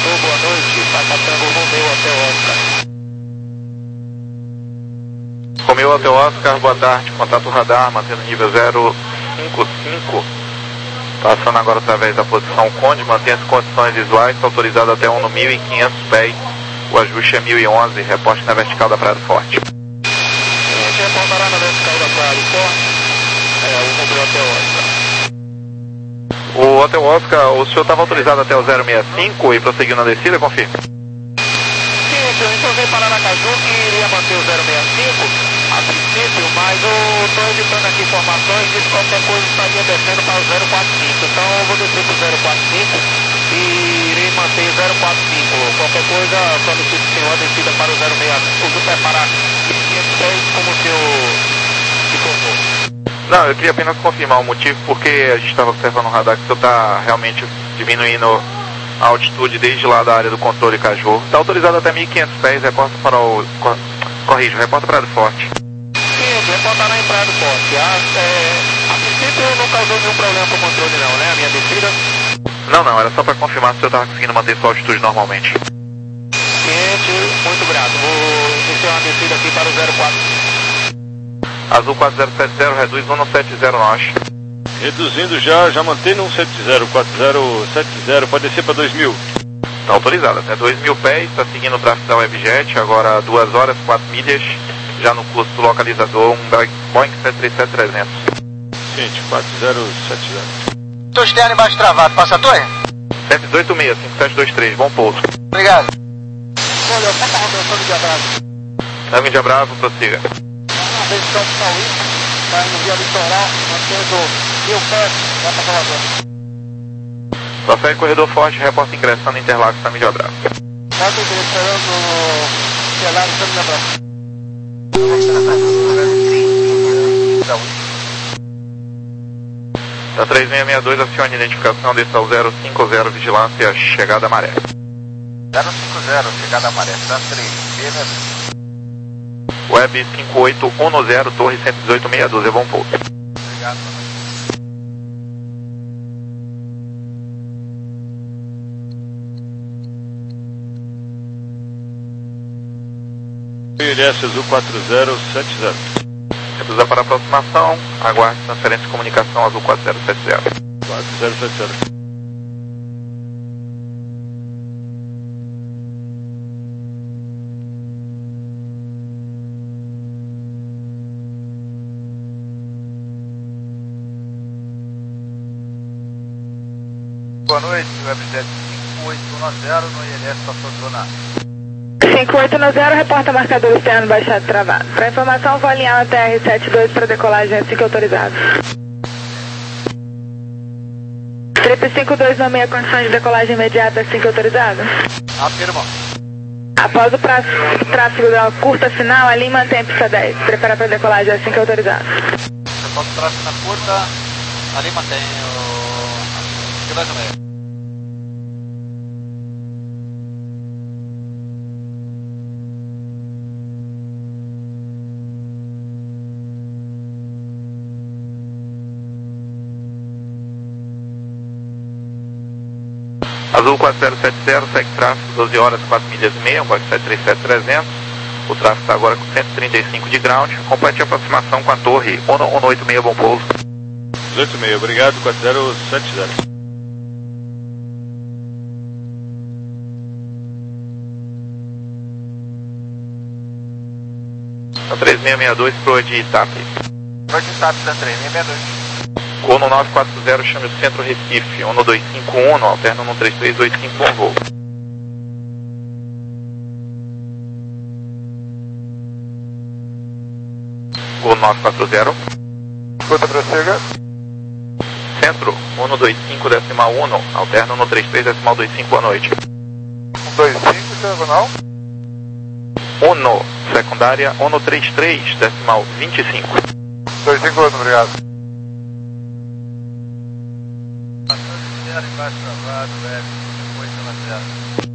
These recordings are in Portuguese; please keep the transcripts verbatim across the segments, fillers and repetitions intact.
Alô, boa noite. Tá passando o Romeu até Oscar. Romeu até Oscar, boa tarde. Contato radar, mantendo nível zero cinco cinco. Passando agora através da posição Conde, mantém as condições visuais, autorizado até um no mil e quinhentos pés. O ajuste é mil e onze, reporte na vertical da Praia do Forte. A gente reportará na vertical da Praia do Forte, é, o Romeu até Oscar. O Hotel Oscar, o senhor estava autorizado até o zero seis cinco e prosseguiu na descida, confirme? Sim, eu informei para Aracaju que iria manter o zero seis cinco a princípio, mas eu estou editando aqui informações de que qualquer coisa estaria descendo para o zero quatro cinco. Então eu vou descer para o zero quatro cinco e irei manter o zero quatro cinco. Qualquer coisa, solicito o senhor a descida para o zero seis cinco. Tudo preparar mil e quinhentos pés como o senhor informou. Não, eu queria apenas confirmar o motivo, porque a gente estava observando no radar que o senhor está realmente diminuindo a altitude desde lá da área do controle Caju. Está autorizado até mil e quinhentos pés, reporta para o... Corrijo, reporta para Praia do Forte. Sim, reportará em Praia do Forte. A, é, a princípio não causou nenhum problema com o controle não, né? A minha descida? Não, não, era só para confirmar se o senhor estava conseguindo manter sua altitude normalmente. Ciente, muito grato. Vou iniciar uma descida aqui para o zero quatro cinco. Azul quatro zero sete zero, reduz um no sete zero nós. Reduzindo já, já mantém no sete zero quatro zero sete zero, pode descer para dois mil. Está autorizado, até dois mil pés, está seguindo o tráfego da Webjet, agora duas horas, quatro milhas, já no curso do localizador, um Boeing sete três sete trezentos. Gente, quatro zero sete zero. Estou externo embaixo travado, passa a torre? sete oito seis, cinco sete dois três, bom pouso. Obrigado. Olha, passa a rotação de abraço. Na Índia Bravo, prossiga. Região de Paulista, vai no via litoral, mantendo mil pés, vai para Salvador. Troféu Corredor Forte, reporta ingressando em Interlagos na Mídia Brava. Pode ir esperando no Interlagos da Mídia Brava. Da três seis seis dois, acione a identificação desse ao zero cinco zero, vigilância, chegada à maré. zero cinco zero, chegada à maré, tá três, beleza. Web cinco oito um zero, torre cento e dezoito, meia dúzia, bom pouso. Obrigado. I L S Azul quatro zero sete zero. Reduza para aproximação, aguarde transferência de comunicação Azul quatro zero sete zero. quatro zero sete zero. Boa noite, Webjet cinco oito um zero, no I L S passou zona. cinco oito um zero, reporta marcador externo baixado travado. Para informação, vou alinhar a T R setenta e dois para decolagem assim que autorizado. Trip cinco dois nove seis, condições de decolagem imediata assim que autorizado. Afirma. Após o prazo, tráfego da curta final, ali mantém a pista dez. Prepara para decolagem assim que autorizado. Após o tráfego na curta, ali mantém o... que dois no meio. Azul quatro zero sete zero, segue tráfego, doze horas, quatro milhas e meia, um Boeing sete três sete trezentos. O tráfego está agora com cento e trinta e cinco de ground. Complete a aproximação com a torre um um oito seis, bom pouso. dezoito seis, obrigado, quatro zero sete zero. A três seis seis dois pro de Itape. Pode estar da três seis seis dois. Ono nove quatro zero, chame o centro Recife. Ono dois cinco um, alterna no três três dois cinco, bom voo. Ono nove quatro zero. Escuta, prossiga. Centro, Ono dois cinco, decimal um, alterna no três três, decimal dois cinco, boa noite. um dois cinco, diagonal. Ono, secundária, Ono trinta e três, decimal vinte e cinco. dois cinco, obrigado. Embaixo travado, Web cinco oito um zero.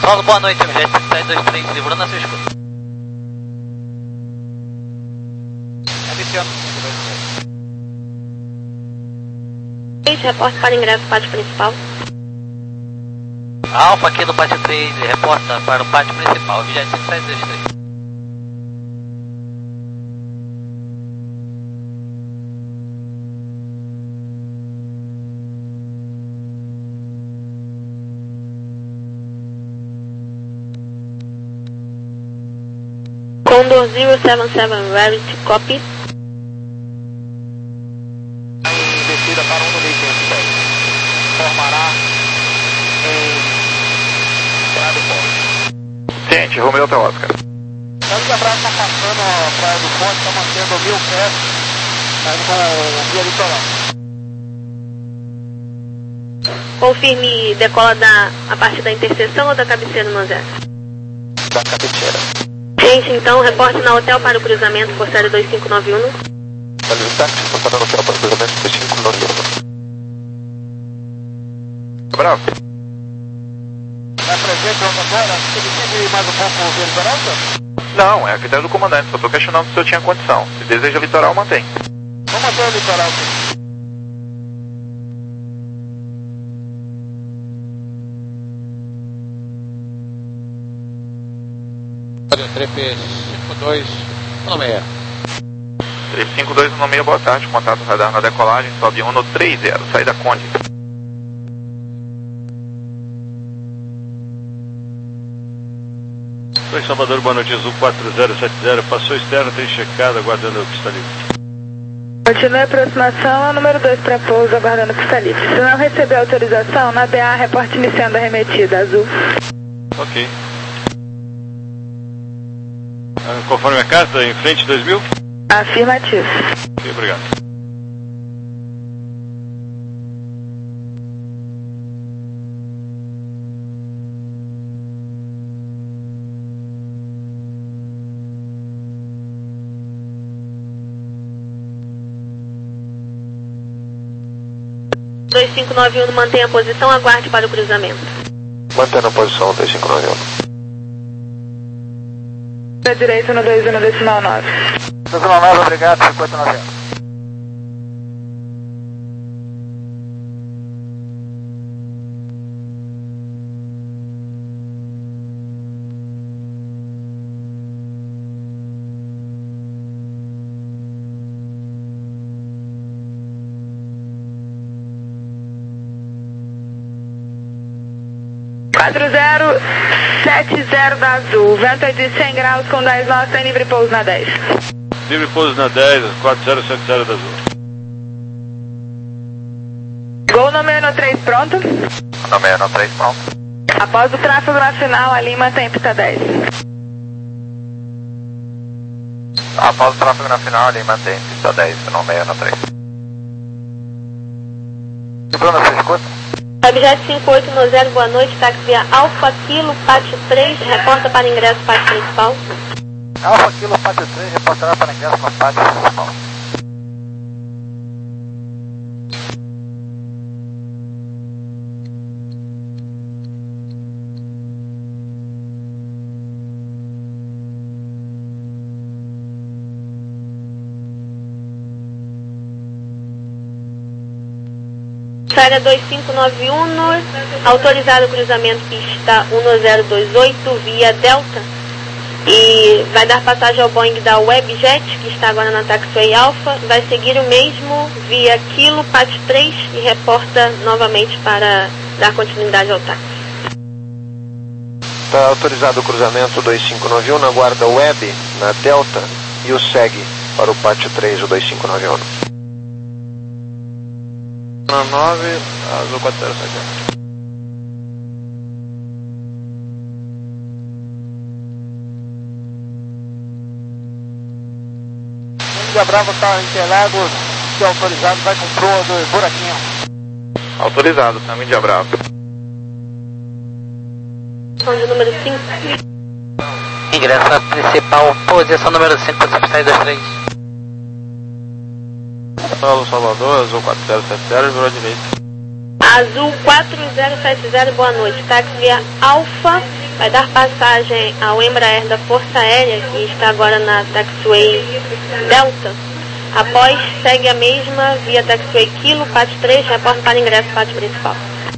Paulo, boa noite, objeto sete dois três, livrando a sua escuta. Adiciona cinco dois três. Reporte para ingresso do pátio principal. Alfa aqui do pátio três, reporta para o pátio principal, objeto sete dois três. Condor zero seven seven, Rarity, copy. Em descida para um no meio quinhentos e dez. Formará em Praia do Forte. Ciente, Romeu até Oscar. Carlos Abraço está passando a Praia do Forte, está mantendo mil pés, mas com via litoral. Confirme decola da, a partir da interseção ou da cabeceira no Manzé? Da cabeceira. Gente, então, reporte na hotel para o cruzamento por série dois cinco nove um. Carlos Táxi, reportando no hotel para o cruzamento dois cinco nove um. Bravo. Vai presente agora? Você decide mais um pouco via litoral, senhor? Não, é a critério do comandante, só estou questionando se eu tinha condição. Se deseja litoral, mantém. Vamos manter o litoral, sim. Trip cinco dois um seis. três cinco dois um seis, boa tarde, contato radar na decolagem, sobe um no três zero, saída Conde. Oi, Salvador, boa noite, Azul quatro zero sete zero, passou externo, tem checado, aguardando o pista livre. Continue a aproximação ao número dois para pouso, aguardando o pista livre. Se não receber autorização, na B A, reporte iniciando a remetida, Azul. Ok. Ah, conforme a carta, em frente dois mil? Afirmativo. Ok, obrigado. dois cinco nove um mantém a posição, aguarde para o cruzamento. Mantendo a posição dois cinco nove um. Para direita no dois um decimal nove. Decimal nove, obrigado, cinquenta e nove. quatro zero sete zero da Azul, vento é de cem graus com dez nós, tem livre pouso na dez. Livre pouso na dez, quatro zero sete zero da Azul. Gol no meio no três, pronto? No meio no três, pronto. Após o tráfego na final, a Lima tem pista dez. Após o tráfego na final, ali mantém pista dez, no meio no três. Bruno, você escuta? Objeto cinco oito zero, boa noite, táxi via Alfa Kilo, pátio três, reporta para ingresso pátio principal. Alfa Kilo, pátio três, reportará para ingresso no pátio principal. Área dois cinco nove um, autorizado o cruzamento pista um zero dois oito via Delta e vai dar passagem ao Boeing da Webjet, que está agora na Taxiway Alpha, vai seguir o mesmo via Kilo, pátio três e reporta novamente para dar continuidade ao táxi. Está autorizado o cruzamento dois cinco nove um na guarda Web, na Delta, e o segue para o pátio três, o dois cinco nove um. nove, Azul quatro zero sete zero. Índia Brava está em Interlagos, se autorizado, vai com proa do buraquinho. Autorizado, tá, Índia Brava. De número cinco. Ingresso principal, posição número cinco, posição dois três. Paulo Salvador, Azul quatro zero sete zero, virou à direita. Azul quatro zero sete zero, boa noite, táxi via Alfa vai dar passagem ao Embraer da Força Aérea, que está agora na Taxiway Delta. Após, segue a mesma via Taxiway Kilo, pátio três, reporte para ingresso pátio principal.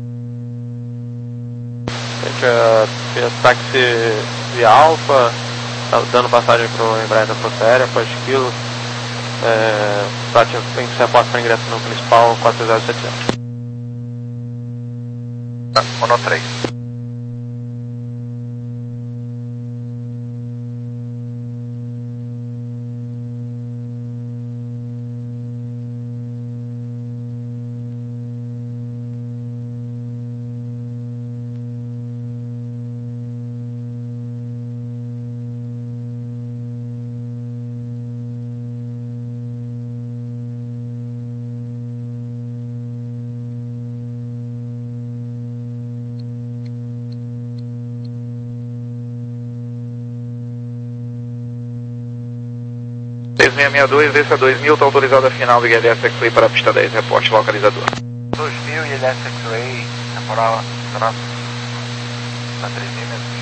A táxi via Alfa, tá dando passagem para o Embraer da Força Aérea, após Kilo, é, pátio, tem que ser reporte para ingresso no principal quatro zero sete zero. Mono três. três seis seis dois, desça dois mil, está autorizado a final do I L S X-Ray para a pista dez, reporte localizador. dois mil I L S X-Ray, temporal, traço, está três mil metros.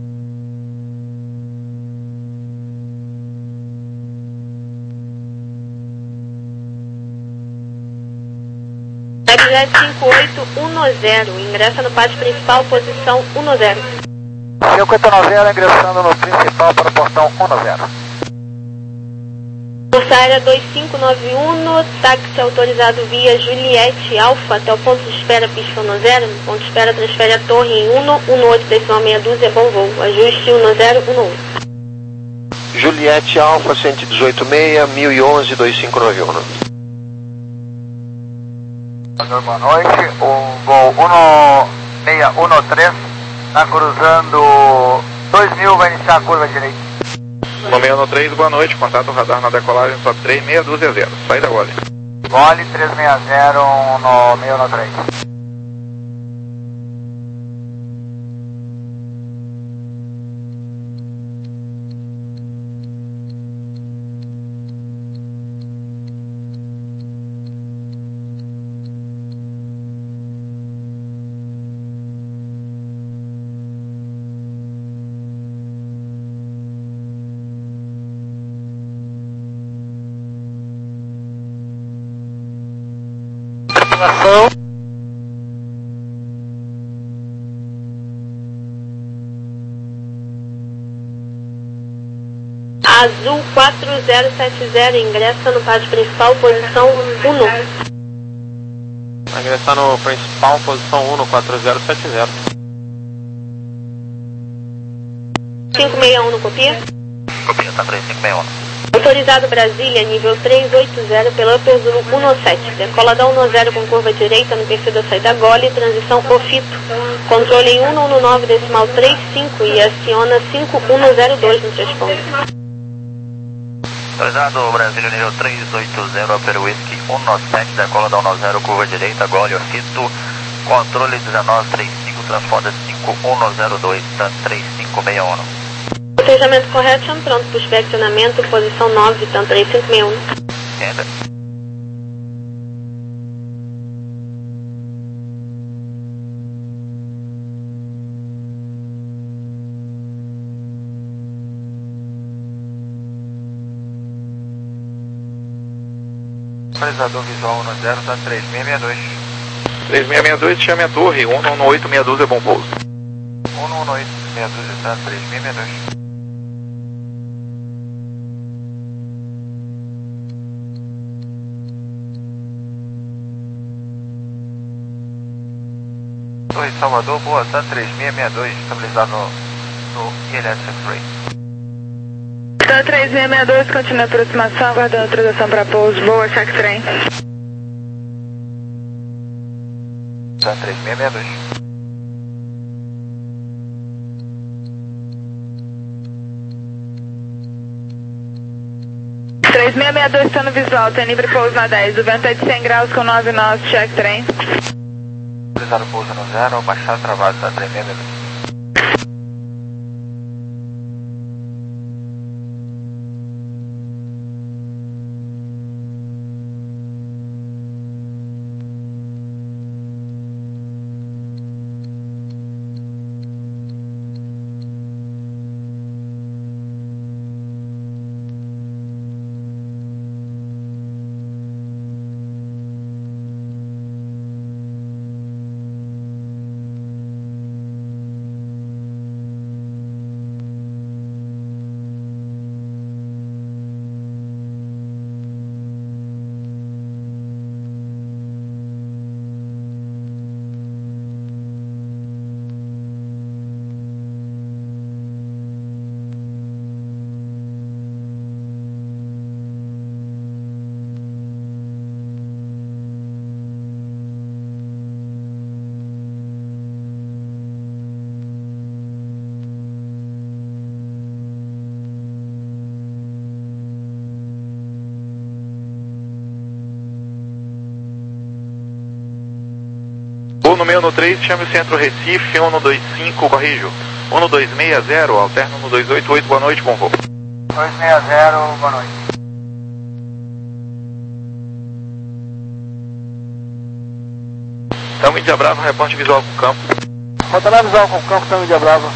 Webjet cinco oito um zero, ingressa no pátio principal, posição um zero. cinco oito um zero, ingressando no principal para o portão um zero. Força Aérea dois cinco nove um, táxi autorizado via Juliette Alfa até o ponto de espera pista um zero. No ponto de espera transfere a torre em um um oito decimal meia dúzia, bom voo. Ajuste um zero um um. Juliette Alfa cento e dezoito seis, mil e onze, dois cinco nove um. Boa noite, o voo um seis um três está cruzando dois mil, vai iniciar a curva direita. um seis um três, boa noite, contato radar na decolagem, só três meia dúzia zero, saída gole. Gole três seis zero no seis um três. Ação. Azul quatro zero sete zero, ingressa no pátio principal, posição um. Vai ingressar no principal, posição um, quatro zero sete zero. cinco seis um no copia? Copia, tá três cinco seis um. Autorizado Brasília, nível três oito zero, pela Upper Zulu um sete. Decola da um zero com curva direita no perfil da saída Gole, transição Ofito. Controle em um um nove decimal trinta e cinco e aciona cinco um zero dois no transponder. Autorizado Brasília, nível três oito zero, Upper Whisky um sete, decola da um zero, curva direita, Gole, Ofito. Controle dezenove trinta e cinco, transponder cinco um zero dois, três cinco seis um. Planejamento correto, pronto para o inspeccionamento, posição nove, então três cinco seis um. Entenda. Localizador visual um zero, tá três seis seis dois. três seis seis dois, chame a torre, um um oito meia dúzia, bom pouso. um um oito meia dúzia, tá três seis seis dois. Torre Salvador, boa, tá três seis seis dois, estabilizado no, no I L S X-Ray. Tá três seis seis dois, continua a aproximação, aguardando autorização para pouso, boa, check trem. Tá três seis seis dois. três seis seis dois está no visual, tem livre pouso na dez, o vento é de cem graus com nove nós, check trem. Autorizado pouso no zero, baixado travado, tá três seis seis dois. no meio no três, chame o centro Recife, um dois cinco, corrijo. um dois seis zero, alterna um dois oito oito, boa noite, bom voo. dois seis zero, boa noite. Tango Índia Brava, reporte visual com o campo. Controlar visual com o campo, Tango Índia Brava.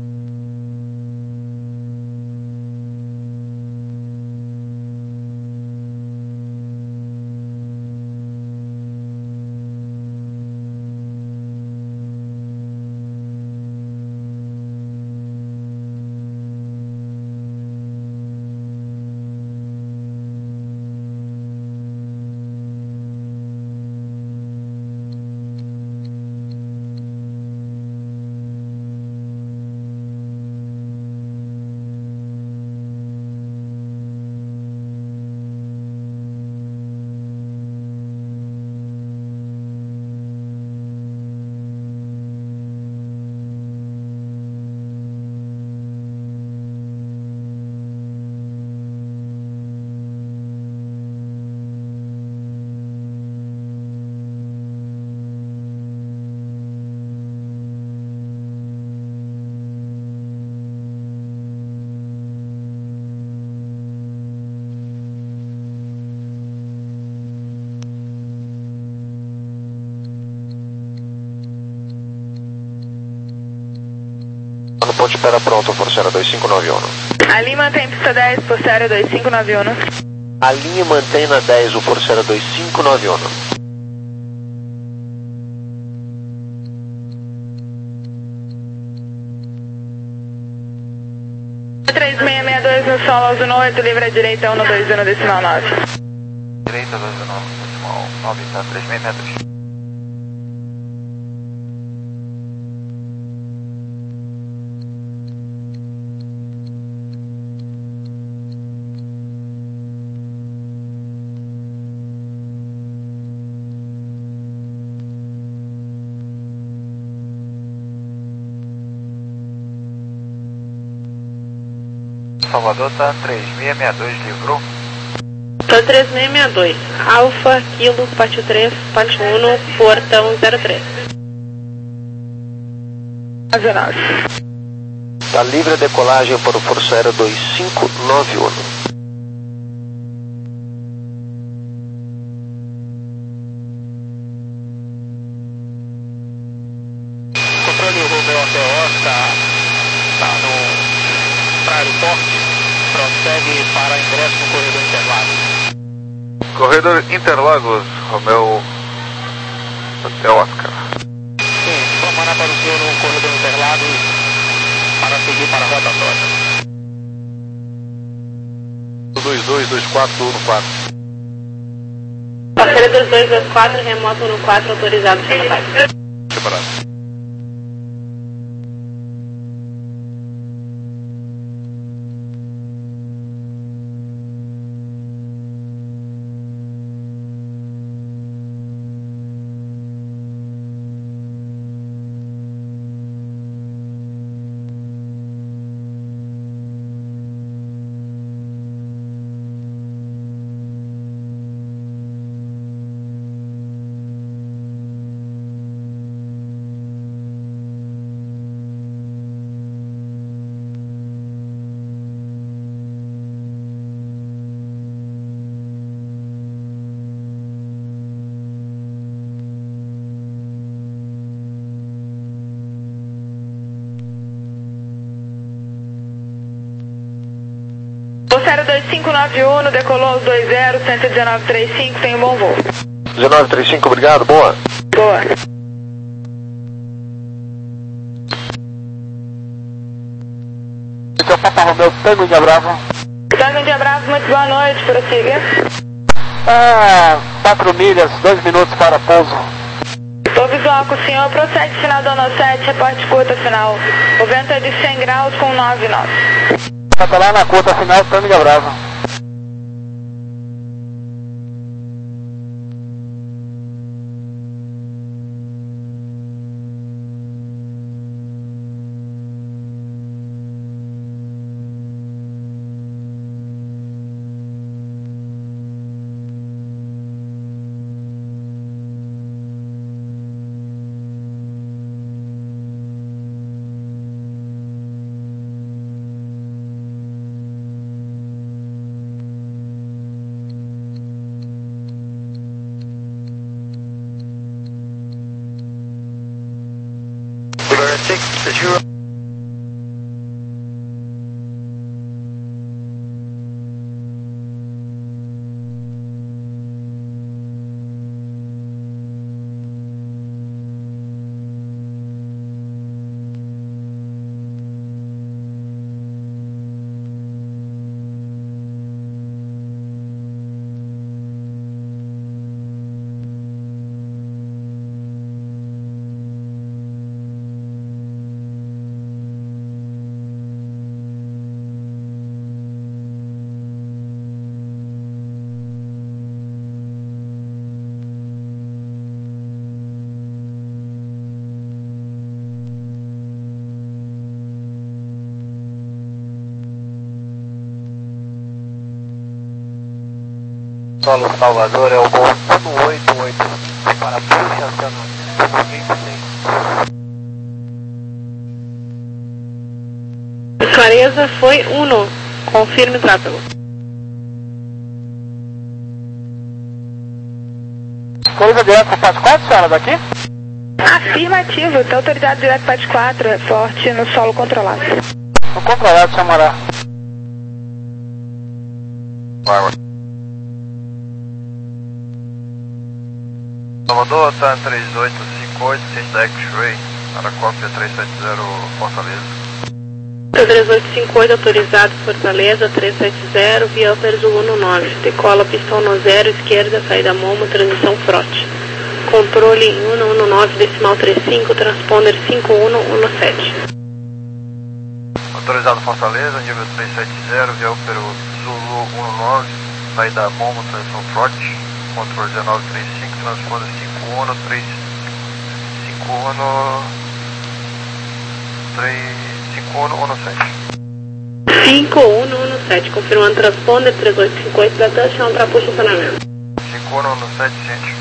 No ponto de espera pronto, Força Aérea dois cinco nove um. A linha mantém pista dez, Força Aérea dois cinco nove um. A linha mantém na dez, o Força Aérea dois cinco nove um. três seis seis dois no solo, azul no oito, livre à direita, um dois um decimal nove. Direita, dois um decimal nove, tá, três seis seis dois. Salvador tá três seis seis dois, livrou? Tô três seis seis dois, Alfa, Kilo, Pátio três, Pátio um, Portão zero três. nove. Tá livre a decolagem para o Força Aérea dois cinco nove um. Controle Romeo Hotel Oscar, tá no para aeroporto, prossegue para ingresso no corredor Interlagos. Corredor Interlagos, Romeo Hotel Oscar. Sim, comanda para o senhor no corredor Interlagos para seguir para a rotatória. dois dois dois quatro um quatro. Parceira dois dois dois quatro, remoto no quatro, autorizado pela base. Separado. Força Aérea dois cinco nove um, decolou os dois zero, cento e dezenove trinta e cinco, tem um bom voo. dezenove trinta e cinco, obrigado, boa. Boa. Então, Papa Romeu, Tango Índia Brava. Tango Índia Brava, muito boa noite, prossiga. Ah, quatro milhas, dois minutos para pouso. Estou visual com o senhor, prossegue final do ano sete, reporte curta final. O vento é de cem graus com nove nós. Tá lá na curta final, Tango Índia Brava. six zero. Solo Salvador é o voo um oito oito para Puxa Antena vinte e seis. Clareza foi uno. Confirme tráfego. Clareza direto para Pat quatro, senhora, daqui? Afirmativo, está autorizado direto Pat quatro, reporte no solo controlado. No controlado, senhor Morá. Salvador, tá três oito cinco oito, ciente da X-Ray, para cópia três sete zero Fortaleza. três oito cinco oito autorizado Fortaleza, três sete zero, via Upper Zulu no nove. Decola pistão no zero, esquerda, saída Momo, transição frote. Controle em um um nove, decimal trinta e cinco, transponder cinco um um sete. Autorizado Fortaleza, nível três sete zero, via Upper Zulu um nove, saída Momo, transição frote. Controle dezenove trinta e cinco, transponder cinco um três cinco um três cinco um um sete. cinco um um sete, confirmando transponder três oito cinco oito da touchdown para puxa funcionamento. cinco um um sete, ciente.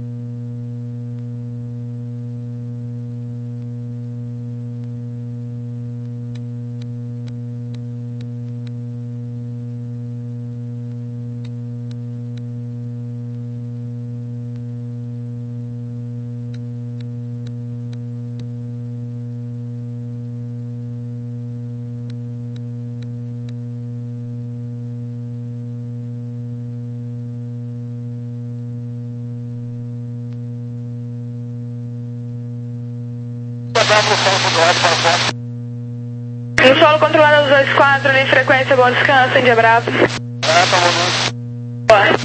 No solo controlado dos dois quatro, linha frequência, bom descanso, Índia Bravo. É, tá bom. Boa.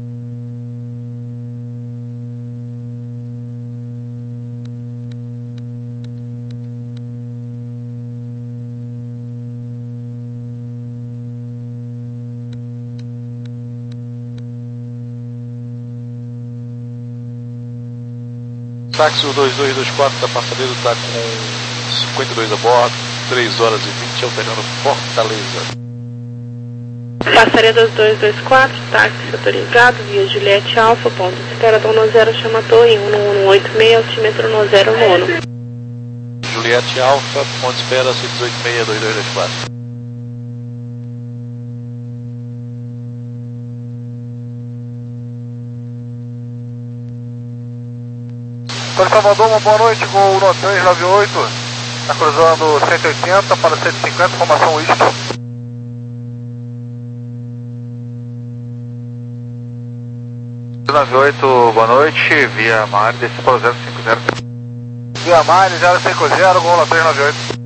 Táxi dois dois dois quatro da passageiro está com cinquenta e dois a bordo, três horas e vinte, alterando Fortaleza. Passaredas dois dois quatro, táxi autorizado, via Juliette Alfa, ponto de espera no zero, chama torre um um oito seis, altímetro no zero nono. Juliette Alfa, ponto de espera seis oito seis dois dois dois quatro. Para Salvador, uma boa noite, Gol um três nove oito, está cruzando cento e oitenta para cento e cinquenta, formação isto. nove oito, boa noite, via Mari, desce para o zero cinco zero. Via Mari, zero cinco zero, Gol um três nove oito.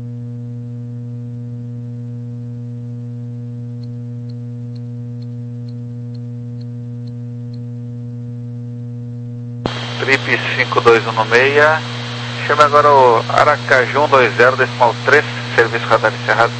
Trip cinco dois um seis, chame agora o Aracaju um dois zero, decimal três, serviço radar encerrado.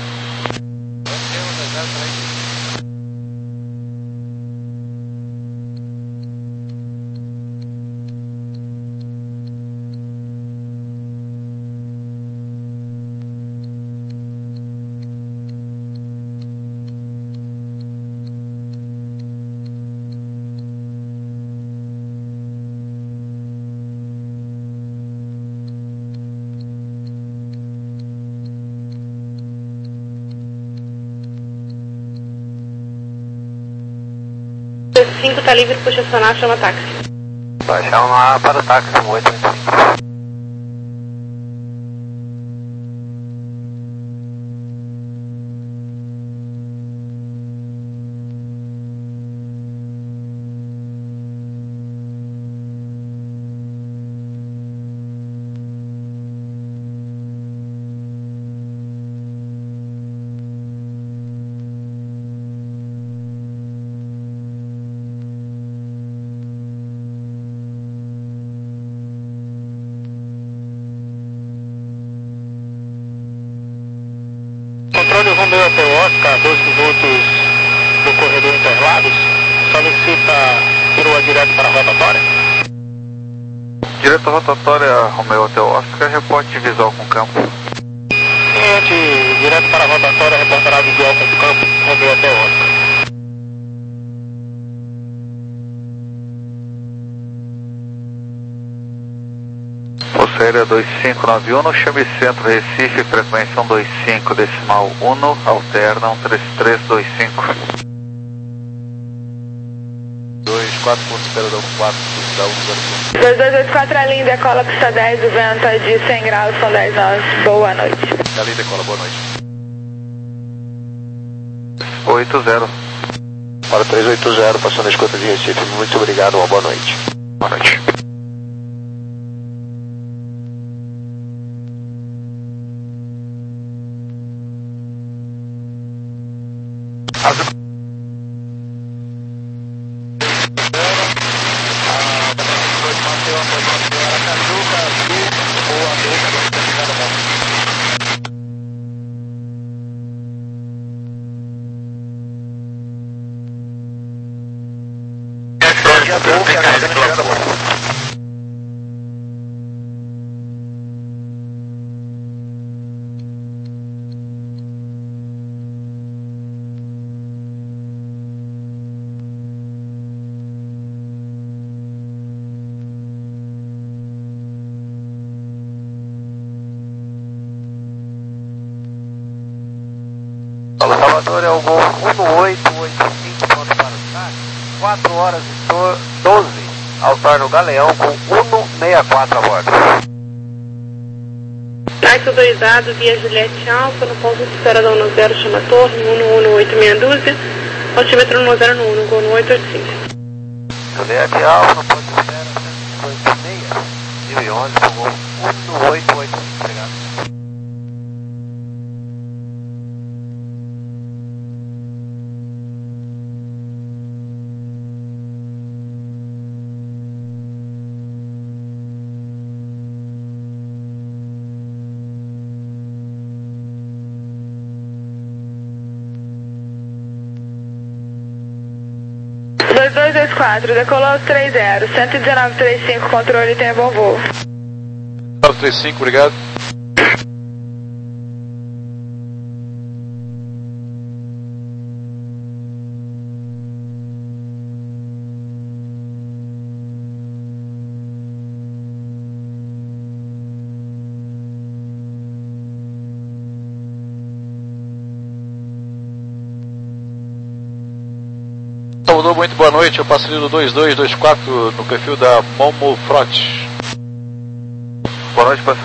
cinco está livre, puxa acionar, chama táxi. Vai chamar para o táxi um oito oito cinco. direto para a rotatória. Direto à rotatória, Romeu Hotel Oscar, reporte visual com campo. Cliente, direto para a rotatória, reportará visual com campo, Romeu Hotel Oscar. Força Aérea dois cinco nove um, chame Centro Recife, frequência um dois cinco decimal um, alterna um três três dois cinco. dois quatro ponto espera da um quatro, da um zero um. dois dois oito quatro, a linha decola pista dez, o vento é de cem graus, são dez nós. Boa noite. A linha decola, boa noite. oito zero. Para três oito zero, passando a escuta de Recife. Muito obrigado, uma boa noite. Boa noite. Salvador é o gol um oito oito cinco, pronto para o saque, quatro horas e doze, altar no Galeão com um seis quatro a bordo. Táxi autorizado via Juliette Alfa, no ponto de espera da um zero, chama Torre, um um oito meia dúzia, altímetro um zero um, gol no oito oito cinco. Juliette Alfa, no ponto de espera, cento e cinquenta e seis, mil e onze, com gol um oito oito cinco, obrigado. dois dois dois quatro, decolou três zero, cento e dezenove trinta e cinco, controle, tem bom voo. nove três cinco, obrigado. Salvador, muito boa noite. Eu passo ali no dois dois dois quatro no perfil da Momo Frot. Boa noite, passageiro.